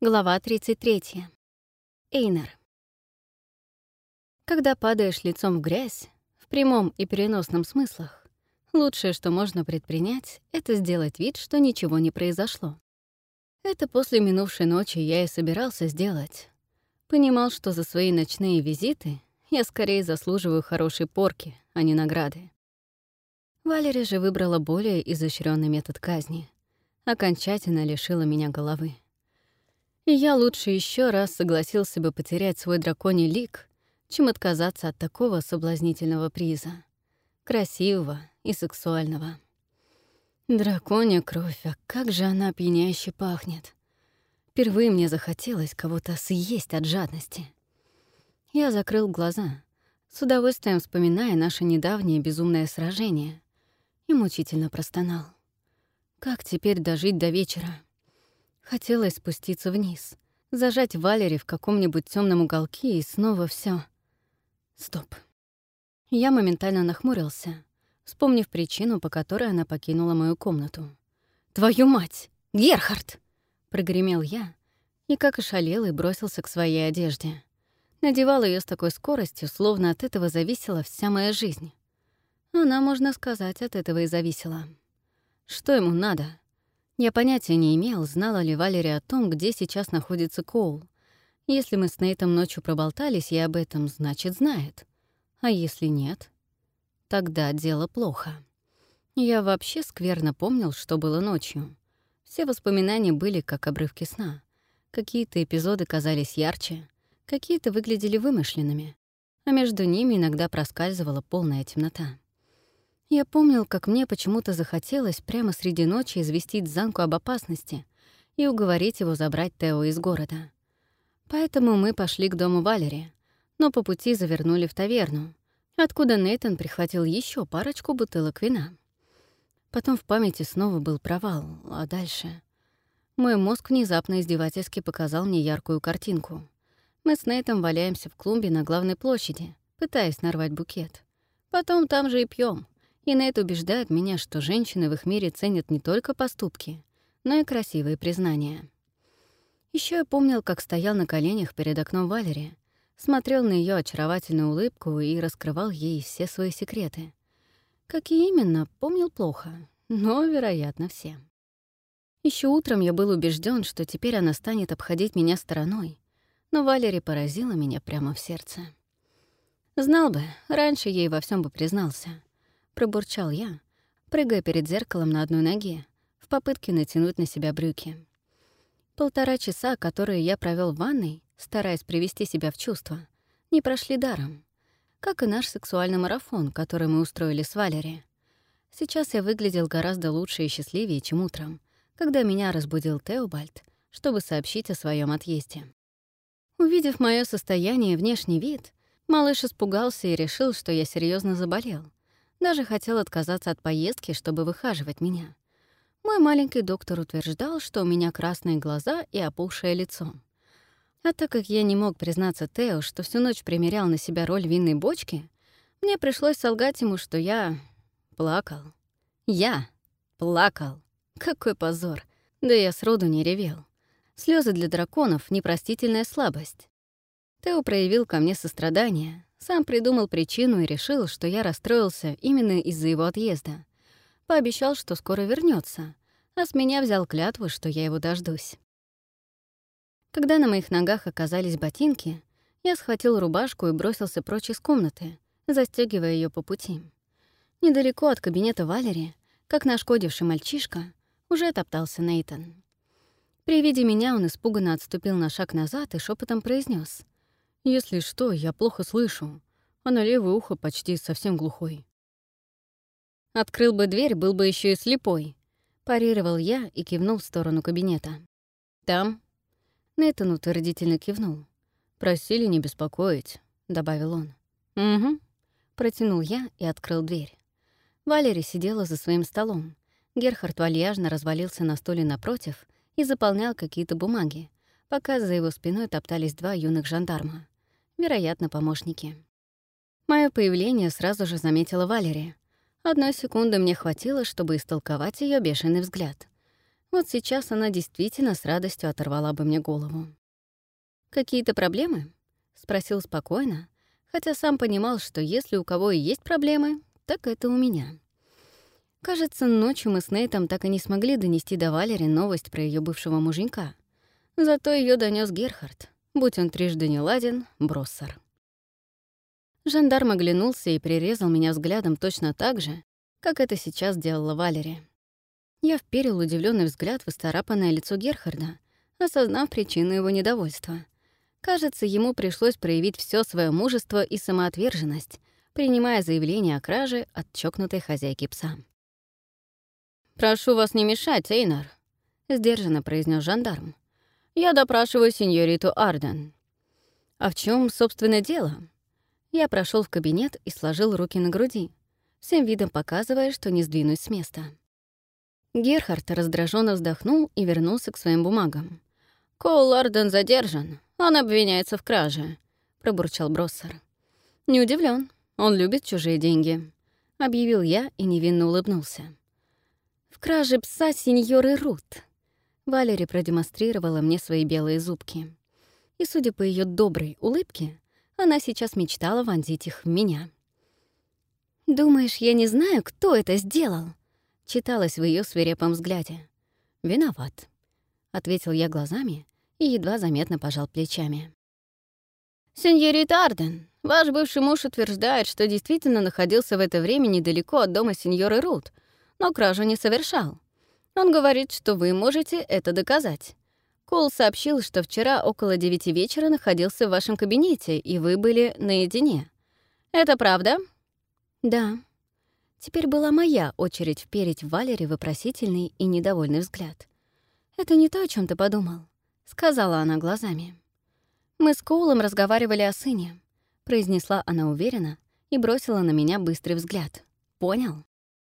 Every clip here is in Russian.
Глава 33. Эйнар. Когда падаешь лицом в грязь, в прямом и переносном смыслах, лучшее, что можно предпринять, это сделать вид, что ничего не произошло. Это после минувшей ночи я и собирался сделать. Понимал, что за свои ночные визиты я скорее заслуживаю хорошей порки, а не награды. Валери же выбрала более изощренный метод казни. Окончательно лишила меня головы. И я лучше еще раз согласился бы потерять свой драконий лик, чем отказаться от такого соблазнительного приза. Красивого и сексуального. Драконья кровь, а как же она пьяняюще пахнет. Впервые мне захотелось кого-то съесть от жадности. Я закрыл глаза, с удовольствием вспоминая наше недавнее безумное сражение, и мучительно простонал. Как теперь дожить до вечера? Хотелось спуститься вниз, зажать Валери в каком-нибудь темном уголке и снова все. Стоп. Я моментально нахмурился, вспомнив причину, по которой она покинула мою комнату. «Твою мать! Герхард!» — прогремел я, и как ошалелый бросился к своей одежде. Надевал ее с такой скоростью, словно от этого зависела вся моя жизнь. Она, можно сказать, от этого и зависела. Что ему надо? Я понятия не имел, знала ли Валери о том, где сейчас находится Коул. Если мы с Нейтом ночью проболтались и об этом, значит, знает. А если нет, тогда дело плохо. Я вообще скверно помнил, что было ночью. Все воспоминания были как обрывки сна. Какие-то эпизоды казались ярче, какие-то выглядели вымышленными, а между ними иногда проскальзывала полная темнота. Я помнил, как мне почему-то захотелось прямо среди ночи известить Занку об опасности и уговорить его забрать Тео из города. Поэтому мы пошли к дому Валери, но по пути завернули в таверну, откуда Нейтан прихватил еще парочку бутылок вина. Потом в памяти снова был провал, а дальше... Мой мозг внезапно издевательски показал мне яркую картинку. Мы с Нейтом валяемся в клумбе на главной площади, пытаясь нарвать букет. Потом там же и пьем. И Нейт убеждает меня, что женщины в их мире ценят не только поступки, но и красивые признания. Еще я помнил, как стоял на коленях перед окном Валери, смотрел на ее очаровательную улыбку и раскрывал ей все свои секреты. Какие именно, помнил плохо, но, вероятно, все. Еще утром я был убежден, что теперь она станет обходить меня стороной, но Валери поразила меня прямо в сердце. Знал бы, раньше ей во всем бы признался. Пробурчал я, прыгая перед зеркалом на одной ноге, в попытке натянуть на себя брюки. 1,5 часа, которые я провел в ванной, стараясь привести себя в чувство, не прошли даром. Как и наш сексуальный марафон, который мы устроили с Валери. Сейчас я выглядел гораздо лучше и счастливее, чем утром, когда меня разбудил Теобальд, чтобы сообщить о своем отъезде. Увидев мое состояние и внешний вид, малыш испугался и решил, что я серьезно заболел. Даже хотел отказаться от поездки, чтобы выхаживать меня. Мой маленький доктор утверждал, что у меня красные глаза и опухшее лицо. А так как я не мог признаться Тео, что всю ночь примерял на себя роль винной бочки, мне пришлось солгать ему, что я плакал. Я плакал. Какой позор. Да я сроду не ревел. Слезы для драконов — непростительная слабость. Тео проявил ко мне сострадание, сам придумал причину и решил, что я расстроился именно из-за его отъезда. Пообещал, что скоро вернется, а с меня взял клятву, что я его дождусь. Когда на моих ногах оказались ботинки, я схватил рубашку и бросился прочь из комнаты, застёгивая ее по пути. Недалеко от кабинета Валери, как нашкодивший мальчишка, уже топтался Нейтан. При виде меня он испуганно отступил на шаг назад и шепотом произнес: «Если что, я плохо слышу, а на левое ухо почти совсем глухой». «Открыл бы дверь, был бы еще и слепой», — парировал я и кивнул в сторону кабинета. «Там?» Нейтан утвердительно кивнул. «Просили не беспокоить», — добавил он. «Угу», — протянул я и открыл дверь. Валери сидела за своим столом. Герхард вальяжно развалился на стуле напротив и заполнял какие-то бумаги, пока за его спиной топтались 2 юных жандарма. Вероятно, помощники. Моё появление сразу же заметила Валери. 1 секунды мне хватило, чтобы истолковать её бешеный взгляд. Вот сейчас она действительно с радостью оторвала бы мне голову. «Какие-то проблемы?» — спросил спокойно, хотя сам понимал, что если у кого и есть проблемы, так это у меня. Кажется, ночью мы с Нейтом так и не смогли донести до Валери новость про ее бывшего муженька. Зато ее донес Герхард, будь он трижды не ладен, Броссер. Жандарм оглянулся и прирезал меня взглядом точно так же, как это сейчас делала Валери. Я вперил удивленный взгляд в исцарапанное лицо Герхарда, осознав причину его недовольства. Кажется, ему пришлось проявить все свое мужество и самоотверженность, принимая заявление о краже от чокнутой хозяйки пса. «Прошу вас не мешать, Эйнар», — сдержанно произнес жандарм. «Я допрашиваю сеньориту Арден». «А в чем, собственно, дело?» Я прошел в кабинет и сложил руки на груди, всем видом показывая, что не сдвинусь с места. Герхард раздраженно вздохнул и вернулся к своим бумагам. «Коул Арден задержан. Он обвиняется в краже», — пробурчал Броссер. «Не удивлен. Он любит чужие деньги», — объявил я и невинно улыбнулся. «В краже пса сеньоры Рут». Валери продемонстрировала мне свои белые зубки. И, судя по ее доброй улыбке, она сейчас мечтала вонзить их в меня. «Думаешь, я не знаю, кто это сделал?» — читалось в ее свирепом взгляде. «Виноват», — ответил я глазами и едва заметно пожал плечами. «Сеньорита Арден, ваш бывший муж утверждает, что действительно находился в это время недалеко от дома сеньоры Рут, но кражу не совершал. Он говорит, что вы можете это доказать. Коул сообщил, что вчера около 9 вечера находился в вашем кабинете, и вы были наедине. Это правда?» «Да». Теперь была моя очередь вперить в Валери вопросительный и недовольный взгляд. «Это не то, о чем ты подумал», — сказала она глазами. «Мы с Коулом разговаривали о сыне», — произнесла она уверенно и бросила на меня быстрый взгляд. «Понял?»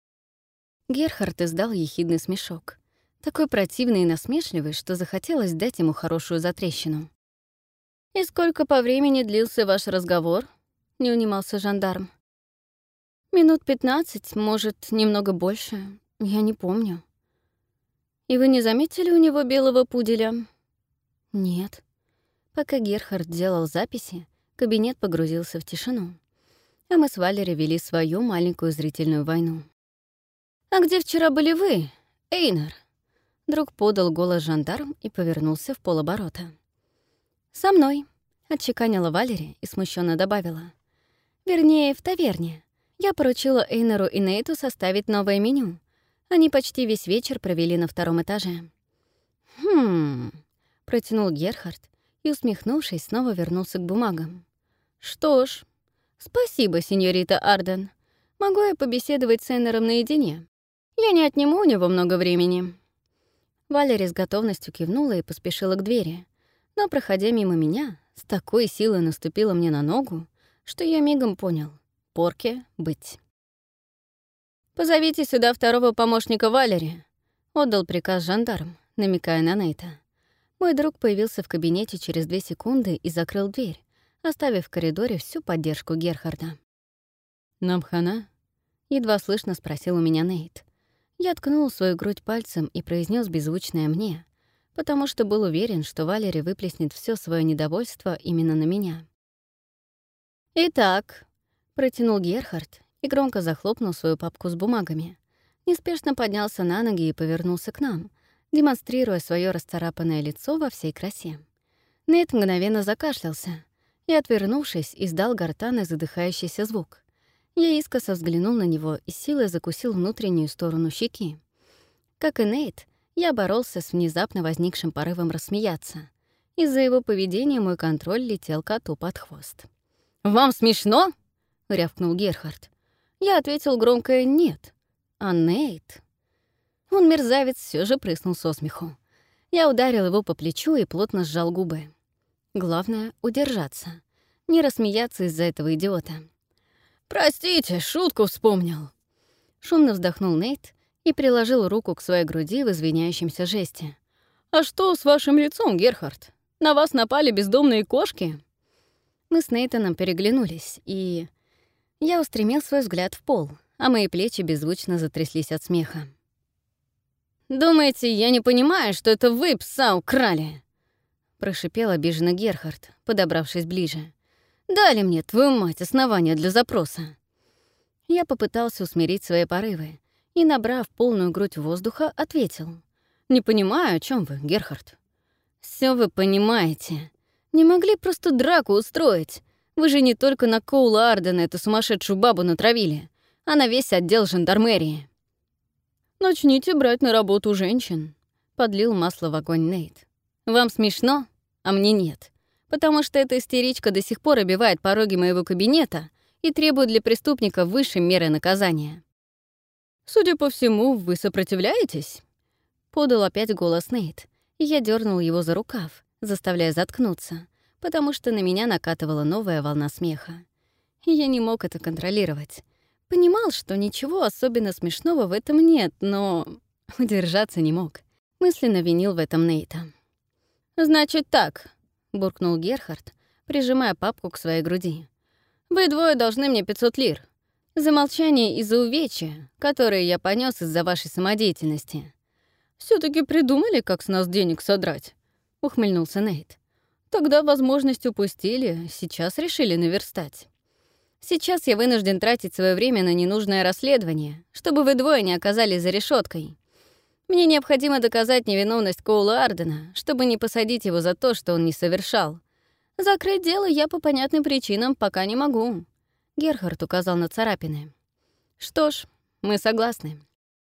Герхард издал ехидный смешок, такой противный и насмешливый, что захотелось дать ему хорошую затрещину. «И сколько по времени длился ваш разговор?» — не унимался жандарм. «Минут 15, может, немного больше. Я не помню». «И вы не заметили у него белого пуделя?» «Нет». Пока Герхард делал записи, кабинет погрузился в тишину, а мы с Валери вели свою маленькую зрительную войну. «А где вчера были вы, Эйнар?» Друг подал голос жандарм и повернулся в полоборота. «Со мной», — отчеканила Валери и смущенно добавила. «Вернее, в таверне. Я поручила Эйнару и Нейту составить новое меню. Они почти весь вечер провели на 2-м этаже». «Хм...» — протянул Герхард и, усмехнувшись, снова вернулся к бумагам. «Что ж, спасибо, сеньорита Арден. Могу я побеседовать с Эйнаром наедине? Я не отниму у него много времени». Валери с готовностью кивнула и поспешила к двери, но, проходя мимо меня, с такой силой наступила мне на ногу, что я мигом понял — порке быть. «Позовите сюда 2-го помощника Валери», — отдал приказ жандарм, намекая на Нейта. Мой друг появился в кабинете через 2 секунды и закрыл дверь, оставив в коридоре всю поддержку Герхарда. «Нам хана?» — едва слышно спросил у меня Нейт. Я ткнул свою грудь пальцем и произнес беззвучное «мне», потому что был уверен, что Валери выплеснет все свое недовольство именно на меня. «Итак», — протянул Герхард и громко захлопнул свою папку с бумагами, неспешно поднялся на ноги и повернулся к нам, демонстрируя свое расцарапанное лицо во всей красе. Нейт мгновенно закашлялся и, отвернувшись, издал гортанный задыхающийся звук. Я искоса взглянул на него и силой закусил внутреннюю сторону щеки. Как и Нейт, я боролся с внезапно возникшим порывом рассмеяться. Из-за его поведения мой контроль летел коту под хвост. «Вам смешно?» — рявкнул Герхард. Я ответил громкое «нет». А Нейт... Он, мерзавец, все же прыснул со смеху. Я ударил его по плечу и плотно сжал губы. Главное — удержаться, не рассмеяться из-за этого идиота. «Простите, шутку вспомнил». Шумно вздохнул Нейт и приложил руку к своей груди в извиняющемся жесте. «А что с вашим лицом, Герхард? На вас напали бездомные кошки?» Мы с Нейтаном переглянулись, и... Я устремил свой взгляд в пол, а мои плечи беззвучно затряслись от смеха. думаете, я не понимаю, что это вы пса украли?» — прошипел обиженно Герхард, подобравшись ближе. «Дали мне, твою мать, основания для запроса». Я попытался усмирить свои порывы и, набрав полную грудь воздуха, ответил. «Не понимаю, о чем вы, Герхард». «Все вы понимаете. Не могли просто драку устроить. Вы же не только на Коула Ардена эту сумасшедшую бабу натравили, а на весь отдел жандармерии». «Начните брать на работу женщин», — подлил масло в огонь Нейт. «Вам смешно, а мне нет, потому что эта истеричка до сих пор обивает пороги моего кабинета и требует для преступника высшей меры наказания». «Судя по всему, вы сопротивляетесь?» — подал опять голос Нейт, и я дернул его за рукав, заставляя заткнуться, потому что на меня накатывала новая волна смеха. И я не мог это контролировать. Понимал, что ничего особенно смешного в этом нет, но удержаться не мог. Мысленно винил в этом Нейта. «Значит так», — буркнул Герхард, прижимая папку к своей груди. «Вы двое должны мне 500 лир. За молчание и за увечья, которые я понес из-за вашей самодеятельности». «Все-таки придумали, как с нас денег содрать», — ухмыльнулся Нейт. «Тогда возможность упустили, сейчас решили наверстать. Сейчас я вынужден тратить свое время на ненужное расследование, чтобы вы двое не оказались за решеткой. Мне необходимо доказать невиновность Коула Ардена, чтобы не посадить его за то, что он не совершал. Закрыть дело я по понятным причинам пока не могу». Герхард указал на царапины. «Что ж, мы согласны».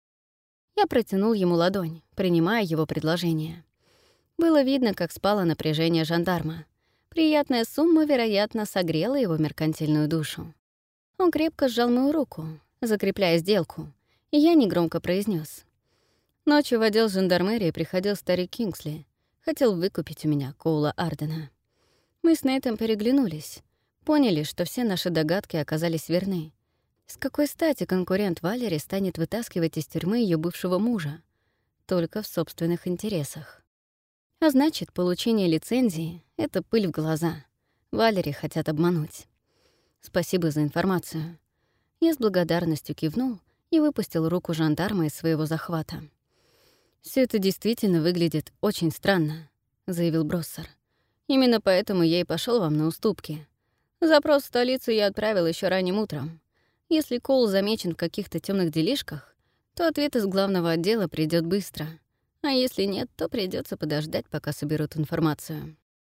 Я протянул ему ладонь, принимая его предложение. Было видно, как спало напряжение жандарма. Приятная сумма, вероятно, согрела его меркантильную душу. Он крепко сжал мою руку, закрепляя сделку, и я негромко произнес: «Ночью в отдел жандармерии приходил старик Кингсли. Хотел выкупить у меня Коула Ардена». Мы с Нейтом переглянулись, поняли, что все наши догадки оказались верны. С какой стати конкурент Валери станет вытаскивать из тюрьмы ее бывшего мужа? Только в собственных интересах. А значит, получение лицензии — это пыль в глаза. Валери хотят обмануть. Спасибо за информацию. Я с благодарностью кивнул и выпустил руку жандарма из своего захвата. «Все это действительно выглядит очень странно», — заявил Броссер. «Именно поэтому я и пошел вам на уступки. Запрос в столицу я отправил еще ранним утром. Если Коул замечен в каких-то темных делишках, то ответ из главного отдела придет быстро. А если нет, то придется подождать, пока соберут информацию».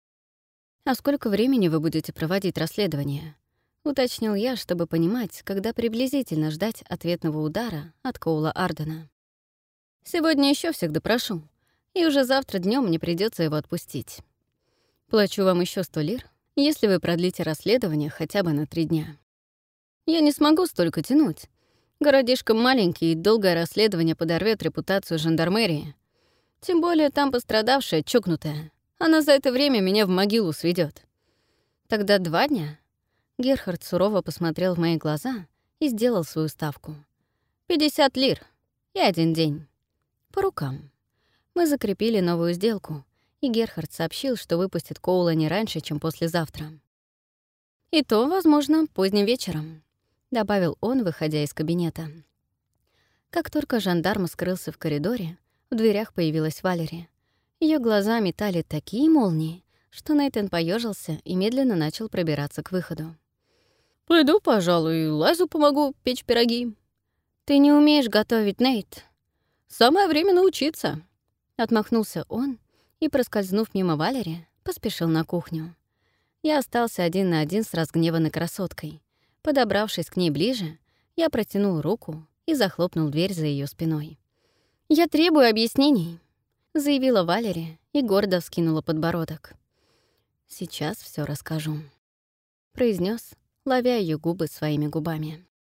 «А сколько времени вы будете проводить расследование?» — уточнил я, чтобы понимать, когда приблизительно ждать ответного удара от Коула Ардена. «Сегодня еще всех допрошу, и уже завтра днем мне придется его отпустить. Плачу вам еще 100 лир, если вы продлите расследование хотя бы на 3 дня. Я не смогу столько тянуть. Городишко маленький, и долгое расследование подорвет репутацию жандармерии. Тем более там пострадавшая чокнутая. Она за это время меня в могилу сведет. Тогда 2 дня?» Герхард сурово посмотрел в мои глаза и сделал свою ставку. 50 лир и 1 день. По рукам. Мы закрепили новую сделку, и Герхард сообщил, что выпустит Коула не раньше, чем послезавтра. «И то, возможно, поздним вечером», — добавил он, выходя из кабинета. Как только жандарм скрылся в коридоре, в дверях появилась Валери. Ее глаза метали такие молнии, что Нейтан поежился и медленно начал пробираться к выходу. «Пойду, пожалуй, Лайзу помогу печь пироги». «Ты не умеешь готовить, Нейт». «Самое время научиться», — отмахнулся он и, проскользнув мимо Валери, поспешил на кухню. Я остался 1 на 1 с разгневанной красоткой. Подобравшись к ней ближе, я протянул руку и захлопнул дверь за ее спиной. «Я требую объяснений», — заявила Валери и гордо вскинула подбородок. «Сейчас все расскажу», — произнес, ловя ее губы своими губами.